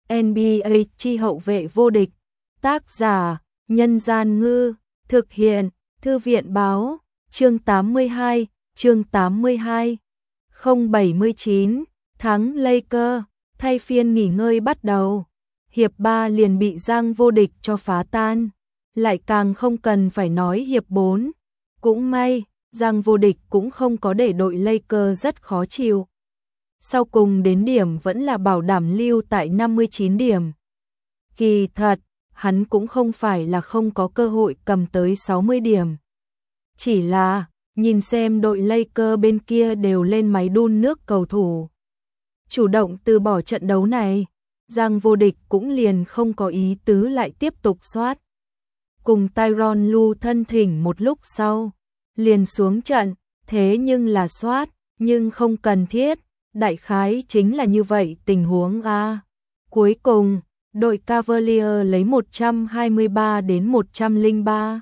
NBA chi hậu vệ vô địch. Tác giả: Nhân Gian Ngư. Thực hiện: Thư viện Báo. Chương 82. Chương 82. 079. Thắng Lakers. Thay phiên nghỉ ngơi bắt đầu. Hiệp 3 liền bị Giang vô địch cho phá tan. Lại càng không cần phải nói hiệp 4. Cũng may, Giang vô địch cũng không có để đội Lakers rất khó chịu. Sau cùng đến điểm vẫn là bảo đảm lưu tại 59 điểm. Kỳ thật, hắn cũng không phải là không có cơ hội cầm tới 60 điểm. Chỉ là, nhìn xem đội Lakers bên kia đều lên máy đun nước cầu thủ. Chủ động từ bỏ trận đấu này, Giang vô địch cũng liền không có ý tứ lại tiếp tục soát. Cùng Tyronn Lue thân thỉnh một lúc sau, liền xuống trận, thế nhưng là soát, nhưng không cần thiết, đại khái chính là như vậy tình huống a. Cuối cùng, đội Cavaliers lấy 123 đến 103.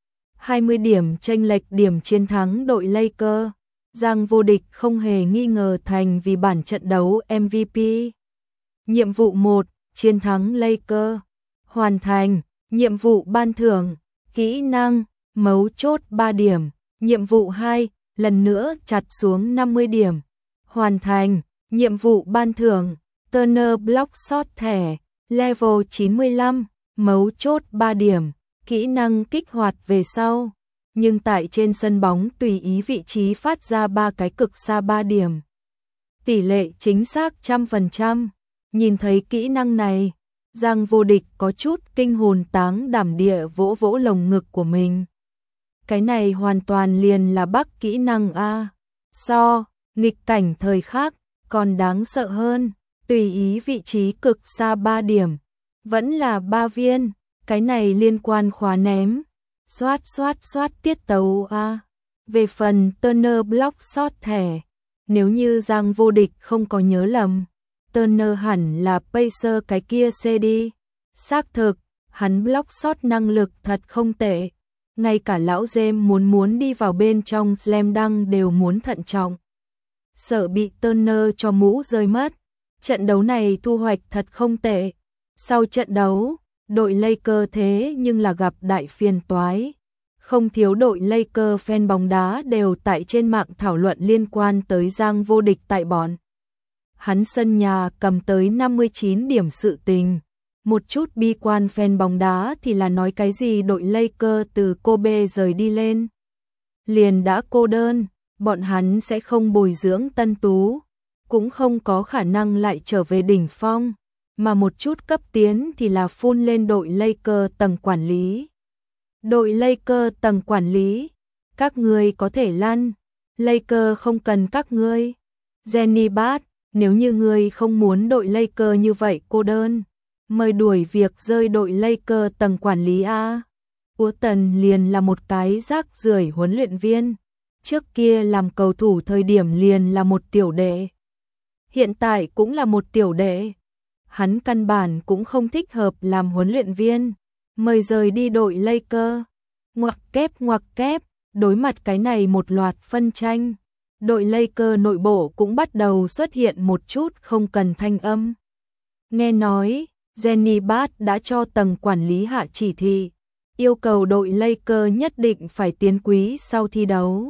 20 điểm chênh lệch điểm chiến thắng đội Lakers. Giang vô địch không hề nghi ngờ thành vì bản trận đấu MVP. Nhiệm vụ 1, chiến thắng Lakers. Hoàn thành. Nhiệm vụ ban thưởng, kỹ năng, mấu chốt 3 điểm. Nhiệm vụ 2, lần nữa chặt xuống 50 điểm. Hoàn thành. Nhiệm vụ ban thưởng, Turner Block Shot thẻ, level 95, mấu chốt 3 điểm. Kỹ năng kích hoạt về sau. Nhưng tại trên sân bóng tùy ý vị trí phát ra 3 cái cực xa 3 điểm. Tỷ lệ chính xác 100%. Nhìn thấy kỹ năng này, Giang vô địch có chút kinh hồn táng đảm địa vỗ vỗ lồng ngực của mình. Cái này hoàn toàn liền là bắc kỹ năng A. Nghịch cảnh thời khác, còn đáng sợ hơn, tùy ý vị trí cực xa 3 điểm. Vẫn là 3 viên, cái này liên quan khóa ném. Xoát tiết tấu A. Về phần Turner Block Shot thẻ, nếu như Giang vô địch không có nhớ lầm, Turner hẳn là Pacer cái kia CD. Xác thực, hắn block shot năng lực thật không tệ. Ngay cả lão James muốn đi vào bên trong slam dunk đều muốn thận trọng. Sợ bị Turner cho mũ rơi mất. Trận đấu này thu hoạch thật không tệ. Sau trận đấu, đội Lakers thế nhưng là gặp đại phiền toái. Không thiếu đội Lakers fan bóng đá đều tại trên mạng thảo luận liên quan tới Giang vô địch tại bọn hắn sân nhà cầm tới 59 điểm sự tình. Một chút bi quan fan bóng đá thì là nói cái gì đội Lakers từ Kobe rời đi lên liền đã cô đơn, bọn hắn sẽ không bồi dưỡng tân tú, cũng không có khả năng lại trở về đỉnh phong, mà một chút cấp tiến thì là phun lên đội Lakers tầng quản lý. Đội Lakers tầng quản lý, các ngươi có thể lăn, Lakers không cần các ngươi. Jenny Bart, nếu như ngươi không muốn đội Lakers như vậy cô đơn, mời đuổi việc rơi đội Lakers tầng quản lý A. Tần liền là một cái rác rưởi huấn luyện viên, trước kia làm cầu thủ thời điểm liền là một tiểu đệ. Hiện tại cũng là một tiểu đệ. Hắn căn bản cũng không thích hợp làm huấn luyện viên, mời rời đi đội Lakers. Ngoặc kép, đối mặt cái này một loạt phân tranh. Đội Lakers nội bộ cũng bắt đầu xuất hiện một chút không cần thanh âm. Nghe nói, Jenny Bart đã cho tầng quản lý hạ chỉ thị, yêu cầu đội Lakers nhất định phải tiến quý sau thi đấu.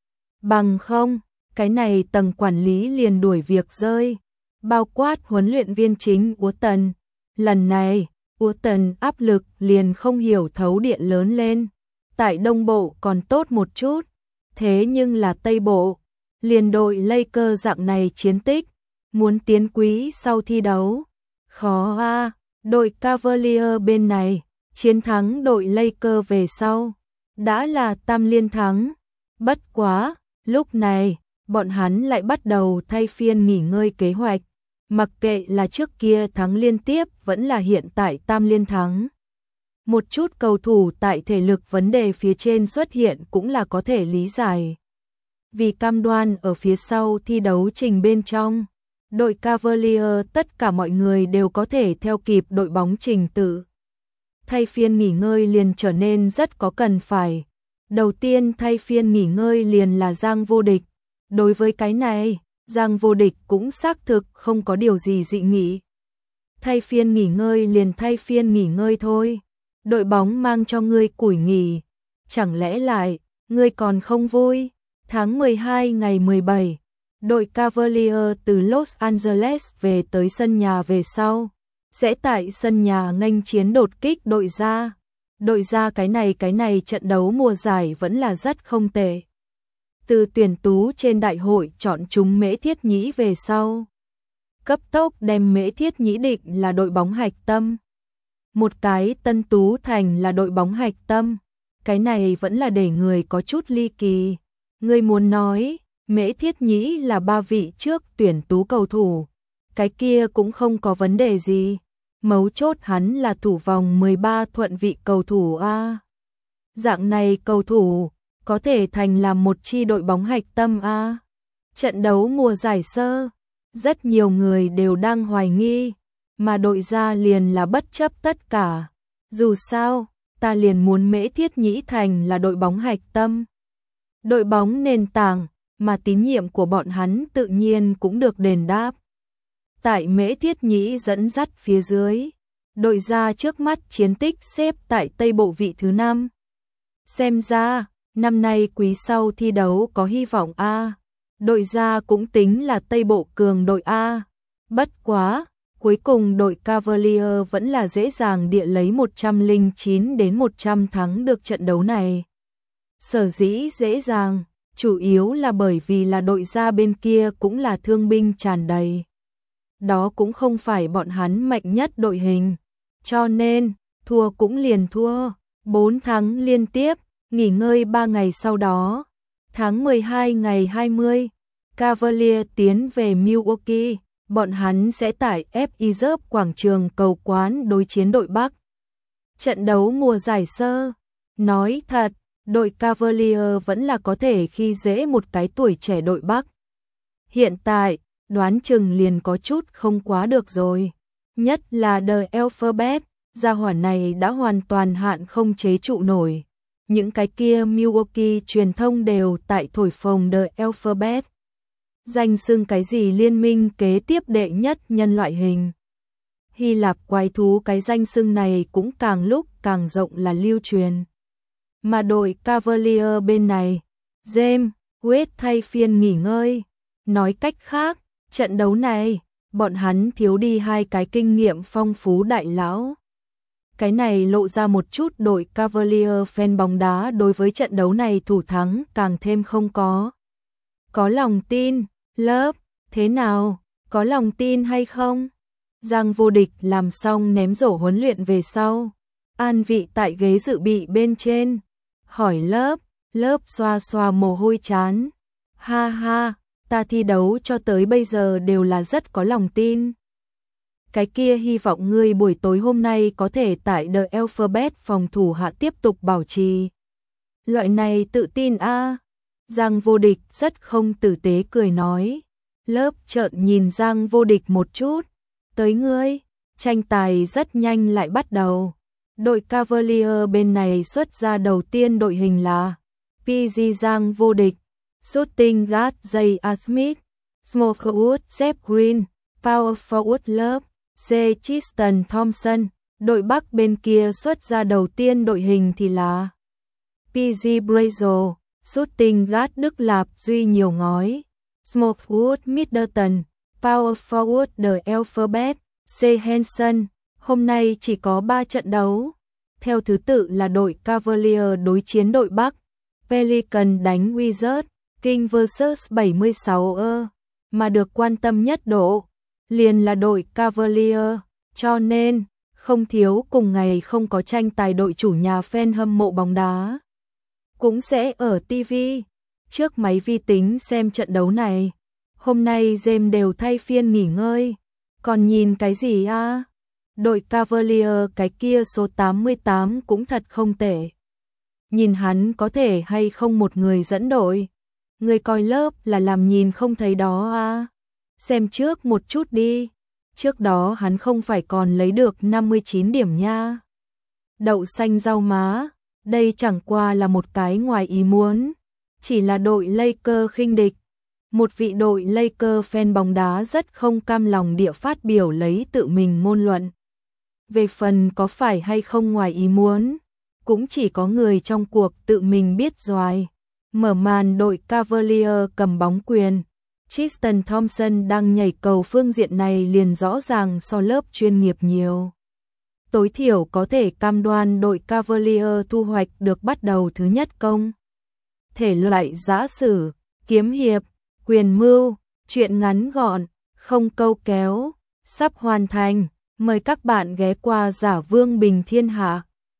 Bằng không, cái này tầng quản lý liền đuổi việc rơi, bao quát huấn luyện viên chính Tần. Lần này, Tần áp lực liền không hiểu thấu điện lớn lên. Tại Đông Bộ còn tốt một chút, thế nhưng là Tây Bộ, liền đội Lakers dạng này chiến tích, muốn tiến quý sau thi đấu. Khó a. Đội Cavaliers bên này, chiến thắng đội Lakers về sau, đã là tam liên thắng. Bất quá, lúc này, bọn hắn lại bắt đầu thay phiên nghỉ ngơi kế hoạch. Mặc kệ là trước kia thắng liên tiếp vẫn là hiện tại tam liên thắng. Một chút cầu thủ tại thể lực vấn đề phía trên xuất hiện cũng là có thể lý giải. Vì cam đoan ở phía sau thi đấu trình bên trong, đội Cavaliers tất cả mọi người đều có thể theo kịp đội bóng trình tự. Thay phiên nghỉ ngơi liền trở nên rất có cần phải. Đầu tiên thay phiên nghỉ ngơi liền là Giang vô địch. Đối với cái này, Giang vô địch cũng xác thực không có điều gì dị nghị. thay phiên nghỉ ngơi liền thay phiên nghỉ ngơi thôi. Đội bóng mang cho ngươi củi nghỉ, chẳng lẽ lại, ngươi còn không vui? Tháng 12 ngày 17, đội Cavaliers từ Los Angeles về tới sân nhà về sau, sẽ tại sân nhà nghênh chiến đột kích đội ra. Đội ra cái này trận đấu mùa giải vẫn là rất không tệ. Từ tuyển tú trên đại hội chọn chúng Mễ Thiết Nhĩ về sau, cấp tốc đem Mễ Thiết Nhĩ định là đội bóng hạch tâm. Một cái Tân Tú Thành là đội bóng hạch tâm, cái này vẫn là để người có chút ly kỳ. Người muốn nói, Mễ Thiết Nhĩ là 3 vị trước tuyển tú cầu thủ, cái kia cũng không có vấn đề gì. Mấu chốt hắn là thủ vòng 13 thuận vị cầu thủ A. Dạng này cầu thủ, có thể thành làm một chi đội bóng hạch tâm A. Trận đấu mùa giải sơ, rất nhiều người đều đang hoài nghi, mà đội ra liền là bất chấp tất cả. Dù sao, ta liền muốn Mễ Thiết Nhĩ thành là đội bóng hạch tâm. Đội bóng nền tảng, mà tín nhiệm của bọn hắn tự nhiên cũng được đền đáp. Tại Mễ Thiết Nhĩ dẫn dắt phía dưới, đội ra trước mắt chiến tích xếp tại Tây Bộ vị thứ 5. Xem ra, năm nay quý sau thi đấu có hy vọng A. Đội ra cũng tính là Tây Bộ cường đội A. Bất quá, cuối cùng đội Cavaliers vẫn là dễ dàng địa lấy 109 đến 100 thắng được trận đấu này. Sở dĩ dễ dàng, chủ yếu là bởi vì là đội ra bên kia cũng là thương binh tràn đầy. Đó cũng không phải bọn hắn mạnh nhất đội hình, cho nên, thua cũng liền thua, 4 thắng liên tiếp, nghỉ ngơi 3 ngày sau đó. Tháng 12 ngày 20, Cavaliers tiến về Milwaukee, bọn hắn sẽ tại FIZERB quảng trường cầu quán đối chiến đội Bắc. Trận đấu mùa giải sơ, nói thật, đội Cavaliers vẫn là có thể khi dễ một cái tuổi trẻ đội Bắc. Hiện tại, đoán chừng liền có chút không quá được rồi. Nhất là The Alphabet, gia hỏa này đã hoàn toàn hạn không chế trụ nổi. Những cái kia Milwaukee truyền thông đều tại thổi phồng The Alphabet. Danh xưng cái gì liên minh kế tiếp đệ nhất nhân loại hình. Hy Lạp quái thú cái danh xưng này cũng càng lúc càng rộng là lưu truyền. Mà đội Cavaliers bên này, James Wade thay phiên nghỉ ngơi. Nói cách khác, trận đấu này, bọn hắn thiếu đi 2 cái kinh nghiệm phong phú đại lão. Cái này lộ ra một chút đội Cavaliers fan bóng đá đối với trận đấu này thủ thắng càng thêm không có. Có lòng tin, lớp, thế nào, có lòng tin hay không? Giang Vô Địch làm xong ném rổ huấn luyện về sau, an vị tại ghế dự bị bên trên, hỏi lớp xoa xoa mồ hôi chán. Ha ha, ta thi đấu cho tới bây giờ đều là rất có lòng tin. Cái kia hy vọng ngươi buổi tối hôm nay có thể tại The Alphabet phòng thủ hạ tiếp tục bảo trì. Loại này tự tin a. Giang Vô Địch rất không tử tế cười nói. Lớp trợn nhìn Giang Vô Địch một chút. Tới ngươi, tranh tài rất nhanh lại bắt đầu. Đội Cavaliers bên này xuất ra đầu tiên đội hình là PG Giang Vô Địch, Shooting Guard J.R. Smith, Small Forward Jeff Green, Power Forward Love, C. Tristan Thompson. Đội Bắc bên kia xuất ra đầu tiên đội hình thì là PG Brazel, Shooting Guard Đức Lạp Duy Nhiều Ngói, Small Forward Middleton, Power Forward The Alphabet, C. Henson. Hôm nay chỉ có 3 trận đấu. Theo thứ tự là đội Cavaliers đối chiến đội Bắc, Pelican đánh Wizards, King vs 76 mà được quan tâm nhất độ liền là đội Cavaliers, cho nên không thiếu cùng ngày không có tranh tài đội chủ nhà fan hâm mộ bóng đá cũng sẽ ở TV trước máy vi tính xem trận đấu này. Hôm nay James đều thay phiên nghỉ ngơi, còn nhìn cái gì a? Đội Cavaliers cái kia số 88 cũng thật không tệ. Nhìn hắn có thể hay không một người dẫn đội. Người coi lớp là làm nhìn không thấy đó a. Xem trước một chút đi. Trước đó hắn không phải còn lấy được 59 điểm nha. Đậu xanh rau má, đây chẳng qua là một cái ngoài ý muốn. Chỉ là đội Lakers khinh địch. Một vị đội Lakers fan bóng đá rất không cam lòng địa phát biểu lấy tự mình ngôn luận. Về phần có phải hay không ngoài ý muốn, cũng chỉ có người trong cuộc tự mình biết rồi. Mở màn đội Cavaliers cầm bóng quyền. Tristan Thompson đang nhảy cầu phương diện này liền rõ ràng so lớp chuyên nghiệp nhiều. Tối thiểu có thể cam đoan đội Cavaliers thu hoạch được bắt đầu thứ nhất công. Thể loại giã sử, kiếm hiệp, quyền mưu, truyện ngắn gọn, không câu kéo, sắp hoàn thành. Mời các bạn ghé qua Giả Vương Bình Thiên Hạ.